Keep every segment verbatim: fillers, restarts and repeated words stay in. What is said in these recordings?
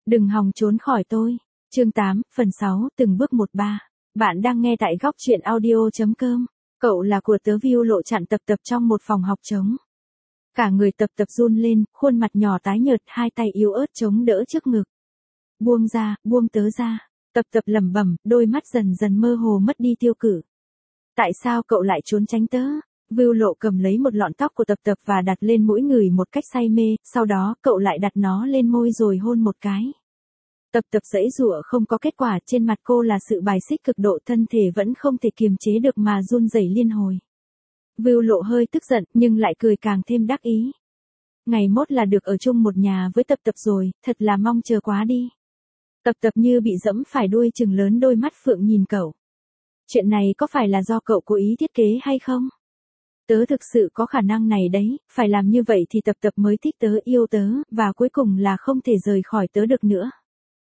Đừng hòng trốn khỏi tôi. Chương tám, phần sáu, từng bước một ba. Bạn đang nghe tại góc truyện audio.com. Cậu là của tớ Viu Lộ chặn Tập Tập trong một phòng học trống. Cả người Tập Tập run lên, khuôn mặt nhỏ tái nhợt, hai tay yếu ớt chống đỡ trước ngực. Buông ra, buông tớ ra. Tập Tập lẩm bẩm, đôi mắt dần dần mơ hồ mất đi tiêu cự. Tại sao cậu lại trốn tránh tớ? Viu Lộ cầm lấy một lọn tóc của Tập Tập và đặt lên mũi người một cách say mê, sau đó cậu lại đặt nó lên môi rồi hôn một cái. Tập Tập giãy giụa không có kết quả, trên mặt cô là sự bài xích cực độ, thân thể vẫn không thể kiềm chế được mà run rẩy liên hồi. Viu Lộ hơi tức giận nhưng lại cười càng thêm đắc ý. Ngày mốt là được ở chung một nhà với Tập Tập rồi, thật là mong chờ quá đi. Tập Tập như bị dẫm phải đuôi, trừng lớn đôi mắt phượng nhìn cậu. Chuyện này có phải là do cậu cố ý thiết kế hay không? Tớ thực sự có khả năng này đấy, phải làm như vậy thì Tập Tập mới thích tớ, yêu tớ, và cuối cùng là không thể rời khỏi tớ được nữa.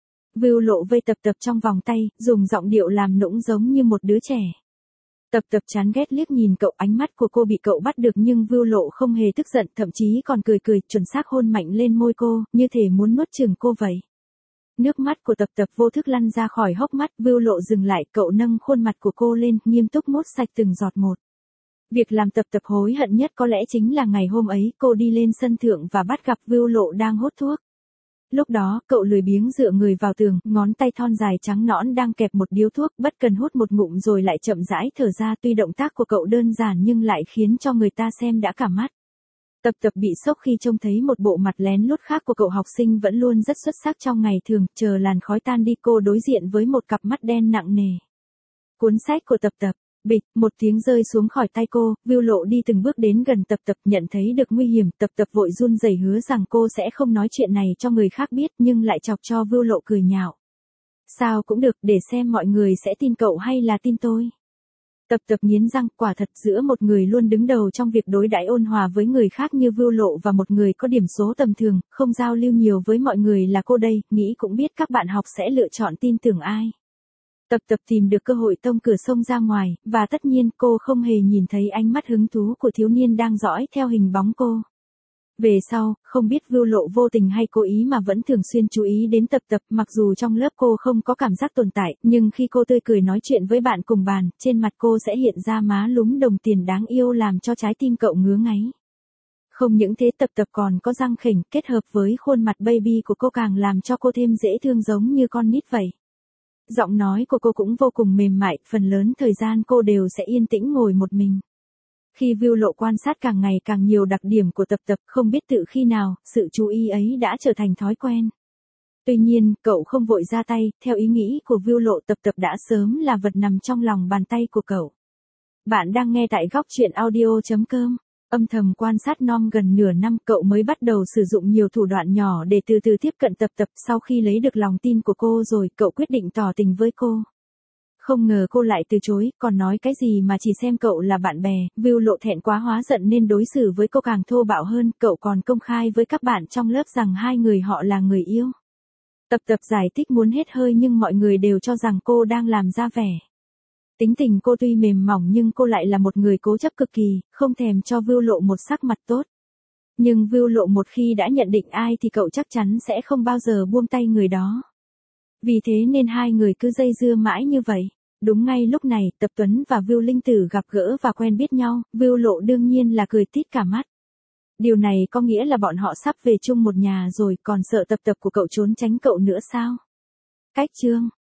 Viu Lộ vây Tập Tập trong vòng tay, dùng giọng điệu làm nũng giống như một đứa trẻ. Tập Tập chán ghét liếc nhìn cậu, ánh mắt của cô bị cậu bắt được nhưng Viu Lộ không hề tức giận, thậm chí còn cười cười, chuẩn xác hôn mạnh lên môi cô, như thể muốn nuốt chửng cô vậy. Nước mắt của Tập Tập vô thức lăn ra khỏi hốc mắt, Viu Lộ dừng lại, cậu nâng khuôn mặt của cô lên, nghiêm túc mốt sạch từng giọt một. Việc làm Tập Tập hối hận nhất có lẽ chính là ngày hôm ấy cô đi lên sân thượng và bắt gặp Viu Lộ đang hút thuốc. Lúc đó, cậu lười biếng dựa người vào tường, ngón tay thon dài trắng nõn đang kẹp một điếu thuốc, bất cần hút một ngụm rồi lại chậm rãi thở ra, tuy động tác của cậu đơn giản nhưng lại khiến cho người ta xem đã cả mắt. Tập Tập bị sốc khi trông thấy một bộ mặt lén lút khác của cậu học sinh vẫn luôn rất xuất sắc trong ngày thường, chờ làn khói tan đi cô đối diện với một cặp mắt đen nặng nề. Cuốn sách của Tập Tập. Bịch, một tiếng rơi xuống khỏi tay cô, Viu Lộ đi từng bước đến gần Tập Tập, nhận thấy được nguy hiểm, Tập Tập vội run rẩy hứa rằng cô sẽ không nói chuyện này cho người khác biết, nhưng lại chọc cho Viu Lộ cười nhạo. Sao cũng được, để xem mọi người sẽ tin cậu hay là tin tôi. Tập Tập nghiến răng, quả thật giữa một người luôn đứng đầu trong việc đối đãi ôn hòa với người khác như Viu Lộ và một người có điểm số tầm thường, không giao lưu nhiều với mọi người là cô đây, nghĩ cũng biết các bạn học sẽ lựa chọn tin tưởng ai. Tập Tập tìm được cơ hội tông cửa xông ra ngoài, và tất nhiên cô không hề nhìn thấy ánh mắt hứng thú của thiếu niên đang dõi theo hình bóng cô. Về sau, không biết Viu Lộ vô tình hay cố ý mà vẫn thường xuyên chú ý đến Tập Tập, mặc dù trong lớp cô không có cảm giác tồn tại, nhưng khi cô tươi cười nói chuyện với bạn cùng bàn, trên mặt cô sẽ hiện ra má lúm đồng tiền đáng yêu làm cho trái tim cậu ngứa ngáy. Không những thế, Tập Tập còn có răng khểnh, kết hợp với khuôn mặt baby của cô càng làm cho cô thêm dễ thương giống như con nít vậy. Giọng nói của cô cũng vô cùng mềm mại, phần lớn thời gian cô đều sẽ yên tĩnh ngồi một mình. Khi Viu Lộ quan sát càng ngày càng nhiều đặc điểm của Tập Tập, không biết tự khi nào, sự chú ý ấy đã trở thành thói quen. Tuy nhiên, cậu không vội ra tay, theo ý nghĩ của Viu Lộ, Tập Tập đã sớm là vật nằm trong lòng bàn tay của cậu. Bạn đang nghe tại góc truyện audio.com. Âm thầm quan sát non gần nửa năm, cậu mới bắt đầu sử dụng nhiều thủ đoạn nhỏ để từ từ tiếp cận Tập Tập. Sau khi lấy được lòng tin của cô rồi, cậu quyết định tỏ tình với cô. Không ngờ cô lại từ chối, còn nói cái gì mà chỉ xem cậu là bạn bè. Viu Lộ thẹn quá hóa giận nên đối xử với cô càng thô bạo hơn, cậu còn công khai với các bạn trong lớp rằng hai người họ là người yêu. Tập Tập giải thích muốn hết hơi nhưng mọi người đều cho rằng cô đang làm ra vẻ. Tính tình cô tuy mềm mỏng nhưng cô lại là một người cố chấp cực kỳ, không thèm cho Viu Lộ một sắc mặt tốt. Nhưng Viu Lộ một khi đã nhận định ai thì cậu chắc chắn sẽ không bao giờ buông tay người đó. Vì thế nên hai người cứ dây dưa mãi như vậy. Đúng ngay lúc này, Tập Tuấn và Viu Linh Tử gặp gỡ và quen biết nhau, Viu Lộ đương nhiên là cười tít cả mắt. Điều này có nghĩa là bọn họ sắp về chung một nhà rồi, còn sợ Tập Tập của cậu trốn tránh cậu nữa sao? Cách chương